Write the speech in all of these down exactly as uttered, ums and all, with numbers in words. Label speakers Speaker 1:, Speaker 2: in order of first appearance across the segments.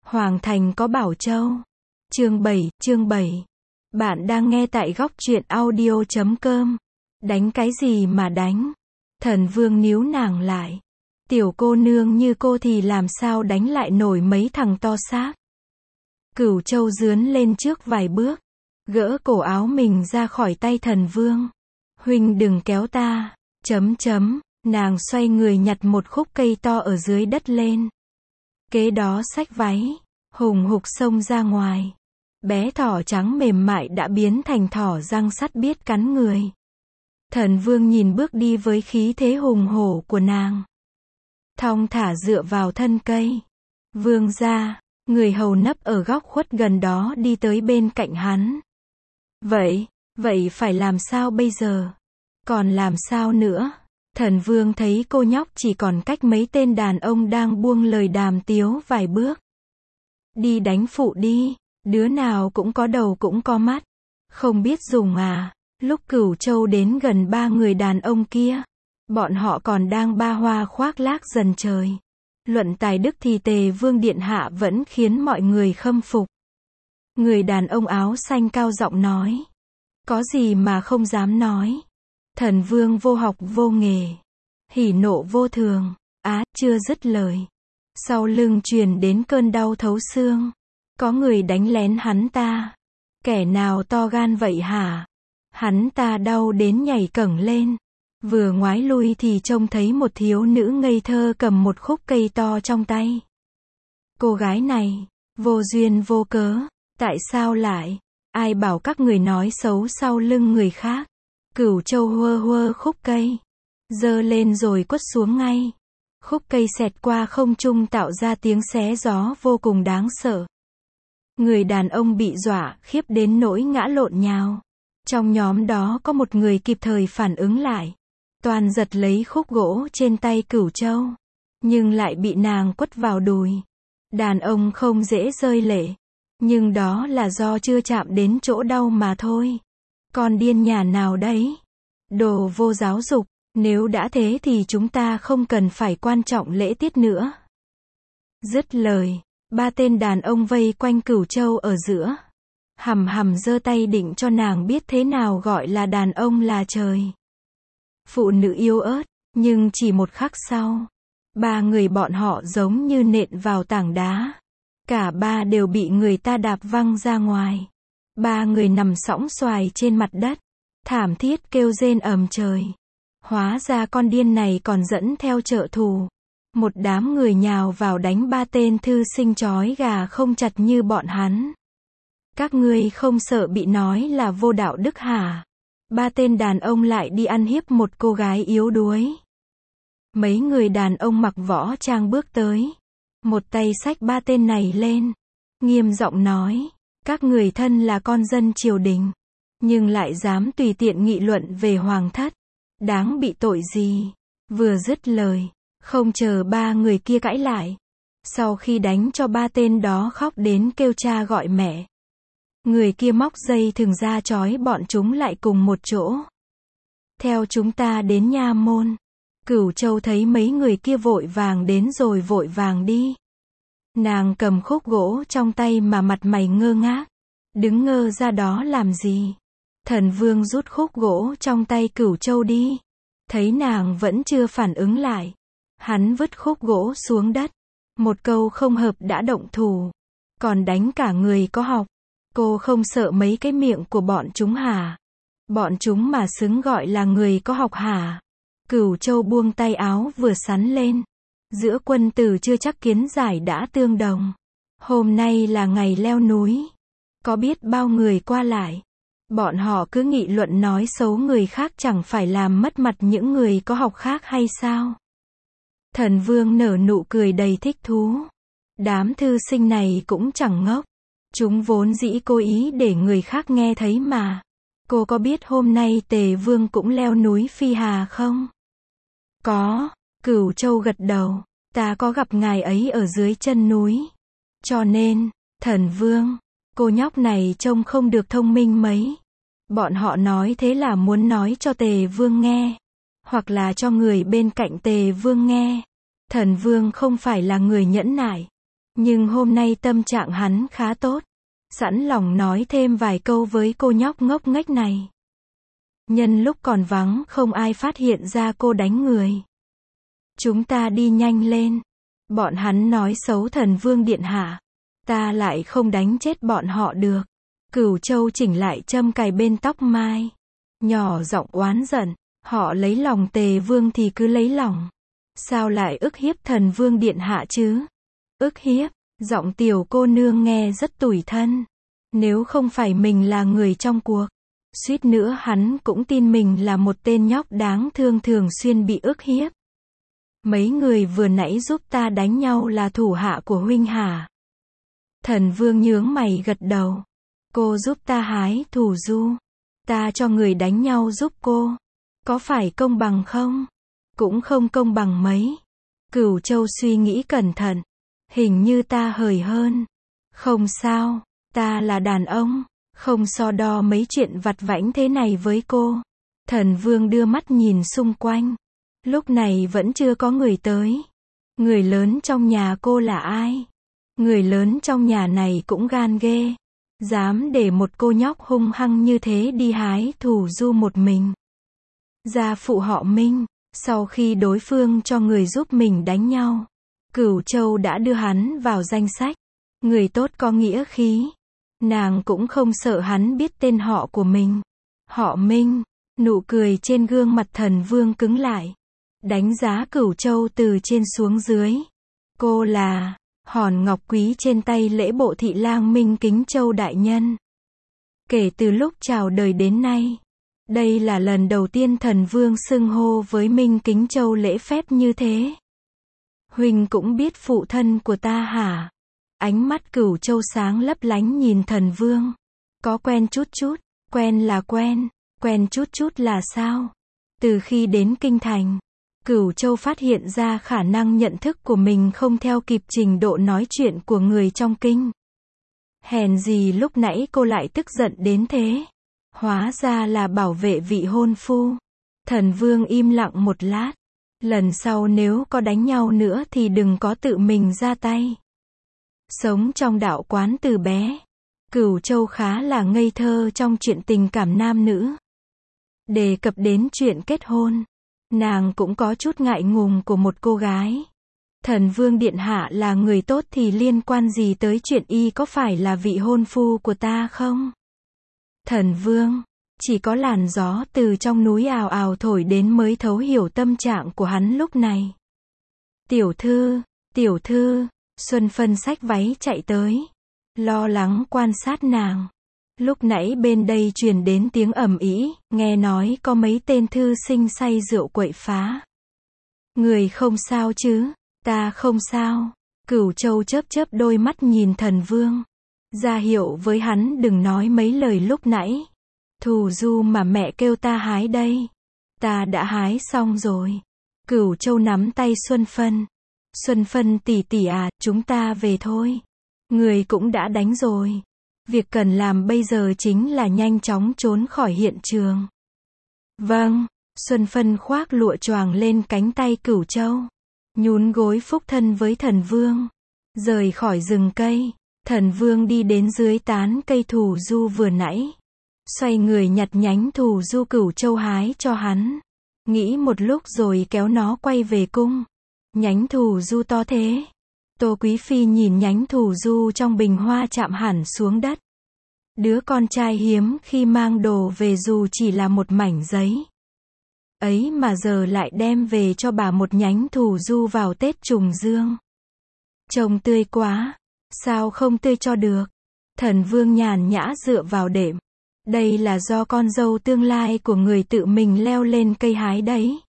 Speaker 1: Hoàng thành có Bảo Châu. Chương bảy, chương bảy. Bạn đang nghe tại góc truyện audio chấm com. Đánh cái gì mà đánh? Thần Vương níu nàng lại. Tiểu cô nương như cô thì làm sao đánh lại nổi mấy thằng to xác. Cửu Châu dướn lên trước vài bước, gỡ cổ áo mình ra khỏi tay Thần Vương. Huynh đừng kéo ta, chấm chấm, nàng xoay người nhặt một khúc cây to ở dưới đất lên. Kế đó xách váy, hùng hục xông ra ngoài. Bé thỏ trắng mềm mại đã biến thành thỏ răng sắt biết cắn người. Thần Vương nhìn bước đi với khí thế hùng hổ của nàng. Thong thả dựa vào thân cây. Vương gia, người hầu nấp ở góc khuất gần đó đi tới bên cạnh hắn. Vậy, vậy phải làm sao bây giờ? Còn làm sao nữa? Thần Vương thấy cô nhóc chỉ còn cách mấy tên đàn ông đang buông lời đàm tiếu vài bước. Đi đánh phụ đi, đứa nào cũng có đầu cũng có mắt. Không biết dùng à? Lúc Cửu Châu đến gần ba người đàn ông kia, bọn họ còn đang ba hoa khoác lác dần trời. Luận tài đức thì Tề Vương Điện Hạ vẫn khiến mọi người khâm phục. Người đàn ông áo xanh cao giọng nói. Có gì mà không dám nói. Thần Vương vô học vô nghề. Hỉ nộ vô thường. Á, chưa dứt lời. Sau lưng truyền đến cơn đau thấu xương. Có người đánh lén hắn ta. Kẻ nào to gan vậy hả? Hắn ta đau đến nhảy cẫng lên. Vừa ngoái lui thì trông thấy một thiếu nữ ngây thơ cầm một khúc cây to trong tay. Cô gái này, vô duyên vô cớ, tại sao lại? Ai bảo các người nói xấu sau lưng người khác? Cửu Châu huơ huơ khúc cây, giơ lên rồi quất xuống ngay. Khúc cây xẹt qua không trung tạo ra tiếng xé gió vô cùng đáng sợ. Người đàn ông bị dọa khiếp đến nỗi ngã lộn nhào. Trong nhóm đó có một người kịp thời phản ứng lại. Toàn giật lấy khúc gỗ trên tay Cửu Châu, nhưng lại bị nàng quất vào đùi. Đàn ông không dễ rơi lệ, nhưng đó là do chưa chạm đến chỗ đau mà thôi. Con điên nhà nào đấy? Đồ vô giáo dục, nếu đã thế thì chúng ta không cần phải quan trọng lễ tiết nữa. Dứt lời, ba tên đàn ông vây quanh Cửu Châu ở giữa. Hầm hầm giơ tay định cho nàng biết thế nào gọi là đàn ông là trời. Phụ nữ yếu ớt, nhưng chỉ một khắc sau, ba người bọn họ giống như nện vào tảng đá. Cả ba đều bị người ta đạp văng ra ngoài. Ba người nằm sõng xoài trên mặt đất, thảm thiết kêu rên ầm trời. Hóa ra con điên này còn dẫn theo trợ thù. Một đám người nhào vào đánh ba tên thư sinh trói gà không chặt như bọn hắn. Các ngươi không sợ bị nói là vô đạo đức hả? Ba tên đàn ông lại đi ăn hiếp một cô gái yếu đuối. Mấy người đàn ông mặc võ trang bước tới. Một tay xách ba tên này lên. Nghiêm giọng nói. Các người thân là con dân triều đình. Nhưng lại dám tùy tiện nghị luận về hoàng thất. Đáng bị tội gì? Vừa dứt lời. Không chờ ba người kia cãi lại. Sau khi đánh cho ba tên đó khóc đến kêu cha gọi mẹ. Người kia móc dây thừng ra trói bọn chúng lại cùng một chỗ. Theo chúng ta đến nha môn. Cửu Châu thấy mấy người kia vội vàng đến rồi vội vàng đi. Nàng cầm khúc gỗ trong tay mà mặt mày ngơ ngác. Đứng ngơ ra đó làm gì? Thần Vương rút khúc gỗ trong tay Cửu Châu đi. Thấy nàng vẫn chưa phản ứng lại. Hắn vứt khúc gỗ xuống đất. Một câu không hợp đã động thủ. Còn đánh cả người có học. Cô không sợ mấy cái miệng của bọn chúng hả? Bọn chúng mà xứng gọi là người có học hả? Cửu Châu buông tay áo vừa sắn lên. Giữa quân tử chưa chắc kiến giải đã tương đồng. Hôm nay là ngày leo núi. Có biết bao người qua lại. Bọn họ cứ nghị luận nói xấu người khác chẳng phải làm mất mặt những người có học khác hay sao? Thần Vương nở nụ cười đầy thích thú. Đám thư sinh này cũng chẳng ngốc. Chúng vốn dĩ cố ý để người khác nghe thấy mà. Cô có biết hôm nay Tề Vương cũng leo núi Phi Hà không? Có, Cửu Châu gật đầu. Ta có gặp ngài ấy ở dưới chân núi. Cho nên, Thần Vương, cô nhóc này trông không được thông minh mấy. Bọn họ nói thế là muốn nói cho Tề Vương nghe. Hoặc là cho người bên cạnh Tề Vương nghe. Thần Vương không phải là người nhẫn nại. Nhưng hôm nay tâm trạng hắn khá tốt. Sẵn lòng nói thêm vài câu với cô nhóc ngốc nghếch này. Nhân lúc còn vắng không ai phát hiện ra cô đánh người. Chúng ta đi nhanh lên. Bọn hắn nói xấu thần vương điện hạ. Ta lại không đánh chết bọn họ được. Cửu Châu chỉnh lại châm cài bên tóc mai. Nhỏ giọng oán giận. Họ lấy lòng Tề vương thì cứ lấy lòng. Sao lại ức hiếp thần vương điện hạ chứ? Ức hiếp. Giọng tiểu cô nương nghe rất tủi thân. Nếu không phải mình là người trong cuộc, suýt nữa hắn cũng tin mình là một tên nhóc đáng thương thường xuyên bị ức hiếp. Mấy người vừa nãy giúp ta đánh nhau là thủ hạ của huynh hả? Thần vương nhướng mày gật đầu. Cô giúp ta hái thủ du. Ta cho người đánh nhau giúp cô. Có phải công bằng không? Cũng không công bằng mấy. Cửu Châu suy nghĩ cẩn thận. Hình như ta hời hơn. Không sao, ta là đàn ông, không so đo mấy chuyện vặt vãnh thế này với cô. Thần vương đưa mắt nhìn xung quanh. Lúc này vẫn chưa có người tới. Người lớn trong nhà cô là ai? Người lớn trong nhà này cũng gan ghê. Dám để một cô nhóc hung hăng như thế đi hái thủ du một mình. Gia phụ họ Minh, sau khi đối phương cho người giúp mình đánh nhau, Cửu Châu đã đưa hắn vào danh sách. Người tốt có nghĩa khí. Nàng cũng không sợ hắn biết tên họ của mình. Họ Minh. Nụ cười trên gương mặt thần vương cứng lại. Đánh giá Cửu Châu từ trên xuống dưới. Cô là hòn ngọc quý trên tay lễ bộ thị lang Minh Kính Châu đại nhân. Kể từ lúc chào đời đến nay, đây là lần đầu tiên thần vương xưng hô với Minh Kính Châu lễ phép như thế. Huynh cũng biết phụ thân của ta hả? Ánh mắt Cửu Châu sáng lấp lánh nhìn thần vương. Có quen chút chút, quen là quen, quen chút chút là sao? Từ khi đến kinh thành, Cửu Châu phát hiện ra khả năng nhận thức của mình không theo kịp trình độ nói chuyện của người trong kinh. Hèn gì lúc nãy cô lại tức giận đến thế? Hóa ra là bảo vệ vị hôn phu. Thần vương im lặng một lát. Lần sau nếu có đánh nhau nữa thì đừng có tự mình ra tay. Sống trong đạo quán từ bé, Cửu Châu khá là ngây thơ trong chuyện tình cảm nam nữ. Đề cập đến chuyện kết hôn, nàng cũng có chút ngại ngùng của một cô gái. Thần vương điện hạ là người tốt thì liên quan gì tới chuyện y có phải là vị hôn phu của ta không? Thần vương, chỉ có làn gió từ trong núi ào ào thổi đến mới thấu hiểu tâm trạng của hắn lúc này. Tiểu thư, tiểu thư, Xuân Phân xách váy chạy tới, lo lắng quan sát nàng. Lúc nãy bên đây truyền đến tiếng ầm ĩ, nghe nói có mấy tên thư sinh say rượu quậy phá. Người không sao chứ? Ta không sao. Cửu Châu chớp chớp đôi mắt nhìn thần vương, ra hiệu với hắn đừng nói mấy lời lúc nãy. Thù du mà mẹ kêu ta hái đây. Ta đã hái xong rồi. Cửu Châu nắm tay Xuân Phân. Xuân Phân tỷ tỷ à, chúng ta về thôi. Người cũng đã đánh rồi. Việc cần làm bây giờ chính là nhanh chóng trốn khỏi hiện trường. Vâng. Xuân Phân khoác lụa choàng lên cánh tay Cửu Châu. Nhún gối phúc thân với thần vương. Rời khỏi rừng cây. Thần vương đi đến dưới tán cây thù du vừa nãy. Xoay người nhặt nhánh thù du Cửu Châu hái cho hắn. Nghĩ một lúc rồi kéo nó quay về cung. Nhánh thù du to thế. Tô Quý Phi nhìn nhánh thù du trong bình hoa chạm hẳn xuống đất. Đứa con trai hiếm khi mang đồ về dù chỉ là một mảnh giấy. Ấy mà giờ lại đem về cho bà một nhánh thù du vào Tết trùng dương. Trông tươi quá. Sao không tươi cho được? Thần vương nhàn nhã dựa vào đệm. Đây là do con dâu tương lai của người tự mình leo lên cây hái đấy.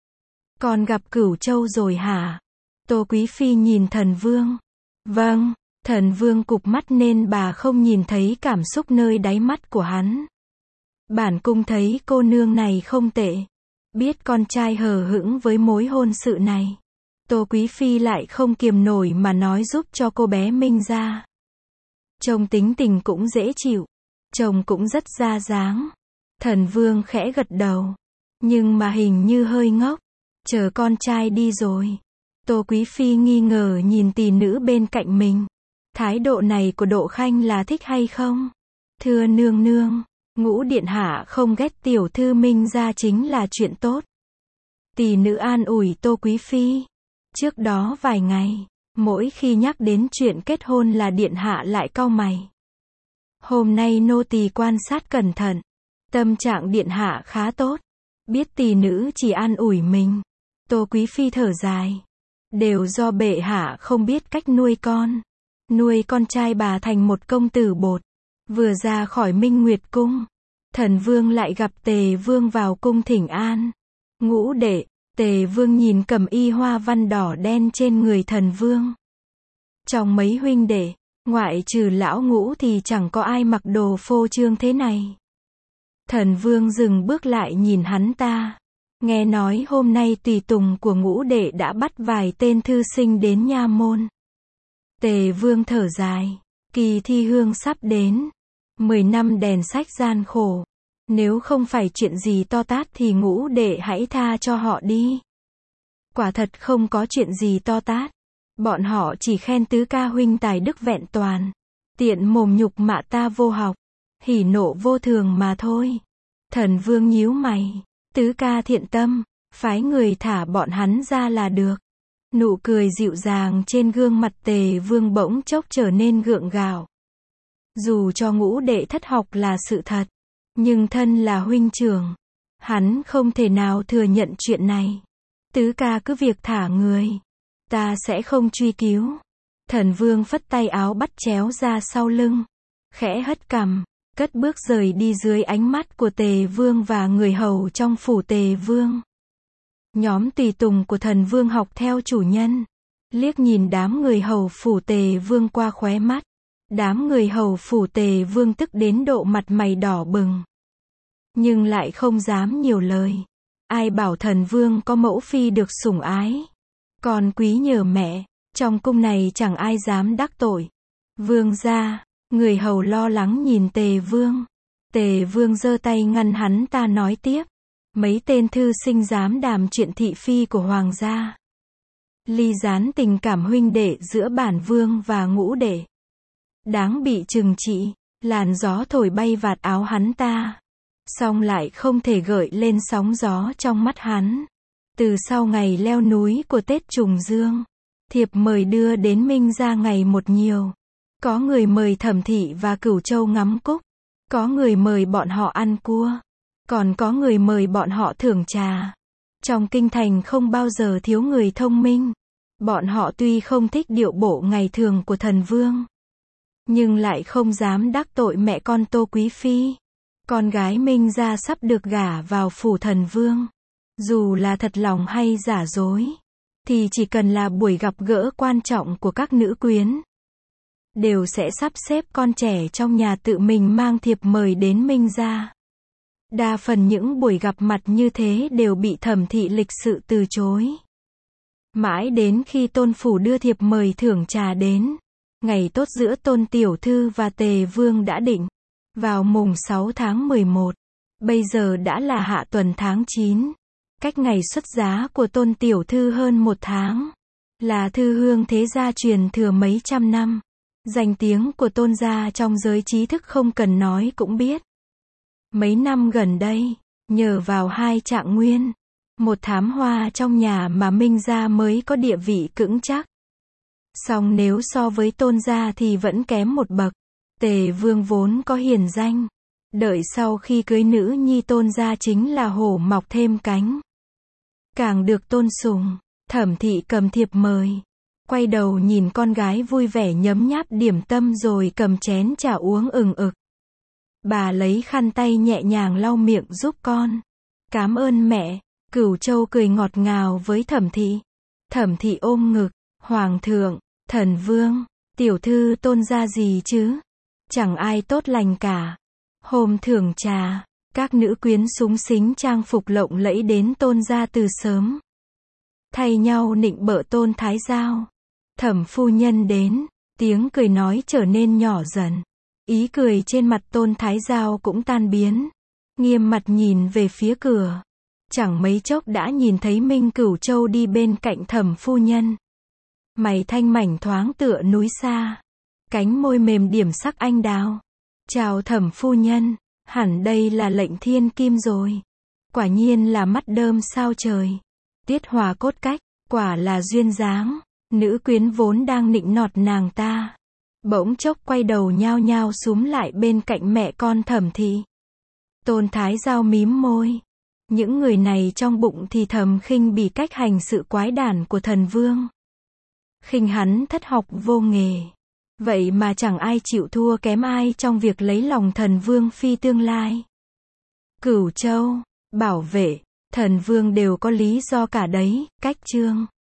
Speaker 1: Con gặp Cửu Châu rồi hả? Tô Quý Phi nhìn thần vương. Vâng. Thần vương cụp mắt nên bà không nhìn thấy cảm xúc nơi đáy mắt của hắn. Bản cung thấy cô nương này không tệ. Biết con trai hờ hững với mối hôn sự này. Tô Quý Phi lại không kiềm nổi mà nói giúp cho cô bé Minh ra. Chồng tính tình cũng dễ chịu. Chồng cũng rất ra dáng. Thần vương khẽ gật đầu. Nhưng mà hình như hơi ngốc. Chờ con trai đi rồi. Tô Quý Phi nghi ngờ nhìn tỷ nữ bên cạnh mình. Thái độ này của Độ Khanh là thích hay không? Thưa nương nương, Ngũ điện hạ không ghét tiểu thư Minh gia chính là chuyện tốt. Tỷ nữ an ủi Tô Quý Phi. Trước đó vài ngày, mỗi khi nhắc đến chuyện kết hôn là điện hạ lại cau mày. Hôm nay nô tỳ quan sát cẩn thận, tâm trạng điện hạ khá tốt. Biết tỷ nữ chỉ an ủi mình, Tô Quý Phi thở dài. Đều do bệ hạ không biết cách nuôi con. Nuôi con trai bà thành một công tử bột. Vừa ra khỏi Minh Nguyệt cung, Thần Vương lại gặp Tề Vương vào cung thỉnh an. Ngũ đệ, Tề Vương nhìn cẩm y hoa văn đỏ đen trên người Thần Vương. Trong mấy huynh đệ, ngoại trừ lão Ngũ thì chẳng có ai mặc đồ phô trương thế này. Thần Vương dừng bước lại nhìn hắn ta. Nghe nói hôm nay tùy tùng của Ngũ đệ đã bắt vài tên thư sinh đến nha môn. Tề Vương thở dài. Kỳ thi hương sắp đến. Mười năm đèn sách gian khổ. Nếu không phải chuyện gì to tát thì Ngũ đệ hãy tha cho họ đi. Quả thật không có chuyện gì to tát. Bọn họ chỉ khen tứ ca huynh tài đức vẹn toàn. Tiện mồm nhục mạ ta vô học. Hỉ nộ vô thường mà thôi. Thần Vương nhíu mày. Tứ ca thiện tâm, phái người thả bọn hắn ra là được. Nụ cười dịu dàng trên gương mặt Tề Vương bỗng chốc trở nên gượng gạo. Dù cho Ngũ đệ thất học là sự thật, nhưng thân là huynh trưởng, hắn không thể nào thừa nhận chuyện này. Tứ ca cứ việc thả người, ta sẽ không truy cứu. Thần Vương phất tay áo bắt chéo ra sau lưng, khẽ hất cằm, cất bước rời đi dưới ánh mắt của Tề Vương và người hầu trong phủ Tề Vương. Nhóm tùy tùng của Thần Vương học theo chủ nhân, liếc nhìn đám người hầu phủ Tề Vương qua khóe mắt. Đám người hầu phủ Tề Vương tức đến độ mặt mày đỏ bừng, nhưng lại không dám nhiều lời. Ai bảo Thần Vương có mẫu phi được sủng ái, còn quý nhờ mẹ, trong cung này chẳng ai dám đắc tội. Vương gia, người hầu lo lắng nhìn Tề Vương. Tề Vương giơ tay ngăn hắn ta nói tiếp. Mấy tên thư sinh dám đàm chuyện thị phi của hoàng gia, ly gián tình cảm huynh đệ giữa bản vương và Ngũ đệ, đáng bị trừng trị. Làn gió thổi bay vạt áo hắn ta, song lại không thể gợi lên sóng gió trong mắt hắn. Từ sau ngày leo núi của Tết Trùng Dương, thiệp mời đưa đến Minh gia ngày một nhiều. Có người mời Thẩm Thị và Cửu Châu ngắm cúc, có người mời bọn họ ăn cua, còn có người mời bọn họ thưởng trà. Trong kinh thành không bao giờ thiếu người thông minh. Bọn họ tuy không thích điệu bộ ngày thường của Thần Vương, nhưng lại không dám đắc tội mẹ con Tô Quý Phi. Con gái Minh gia sắp được gả vào phủ Thần Vương. Dù là thật lòng hay giả dối, thì chỉ cần là buổi gặp gỡ quan trọng của các nữ quyến, đều sẽ sắp xếp con trẻ trong nhà tự mình mang thiệp mời đến Minh gia. Đa phần những buổi gặp mặt như thế đều bị Thẩm Thị lịch sự từ chối. Mãi đến khi Tôn phủ đưa thiệp mời thưởng trà đến, ngày tốt giữa Tôn tiểu thư và Tề Vương đã định, vào mùng sáu tháng mười một, bây giờ đã là hạ tuần tháng chín, cách ngày xuất giá của Tôn tiểu thư hơn một tháng, là thư hương thế gia truyền thừa mấy trăm năm. Danh tiếng của Tôn gia trong giới trí thức không cần nói cũng biết. Mấy năm gần đây, nhờ vào hai trạng nguyên, một thám hoa trong nhà mà Minh gia mới có địa vị vững chắc. Song nếu so với Tôn gia thì vẫn kém một bậc. Tề Vương vốn có hiền danh, đợi sau khi cưới nữ nhi Tôn gia chính là hổ mọc thêm cánh, càng được tôn sùng. Thẩm Thị cầm thiệp mời, quay đầu nhìn con gái vui vẻ nhấm nháp điểm tâm rồi cầm chén trà uống ừng ực. Bà lấy khăn tay nhẹ nhàng lau miệng giúp con. Cám ơn mẹ. Cửu Châu cười ngọt ngào với Thẩm Thị. Thẩm Thị ôm ngực. Hoàng thượng, Thần Vương, tiểu thư Tôn gia gì chứ? Chẳng ai tốt lành cả. Hôm thưởng trà, các nữ quyến súng xính trang phục lộng lẫy đến Tôn gia từ sớm, thay nhau nịnh bợ Tôn thái giao. Thẩm phu nhân đến, tiếng cười nói trở nên nhỏ dần. Ý cười trên mặt Tôn thái giao cũng tan biến. Nghiêm mặt nhìn về phía cửa. Chẳng mấy chốc đã nhìn thấy Minh Cửu Châu đi bên cạnh Thẩm phu nhân. Mày thanh mảnh thoáng tựa núi xa. Cánh môi mềm điểm sắc anh đào. Chào Thẩm phu nhân, hẳn đây là lệnh thiên kim rồi. Quả nhiên là mắt đơm sao trời. Tiết Hòa cốt cách, quả là duyên dáng. Nữ quyến vốn đang nịnh nọt nàng ta. Bỗng chốc quay đầu nhao nhao súm lại bên cạnh mẹ con Thẩm thị. Tôn Thái Giao mím môi. Những người này trong bụng thì thầm khinh bỉ cách hành sự quái đản của thần vương. Khinh hắn thất học vô nghề. Vậy mà chẳng ai chịu thua kém ai trong việc lấy lòng thần vương phi tương lai. Cửu Châu, bảo vệ, thần vương đều có lý do cả đấy, cách chương.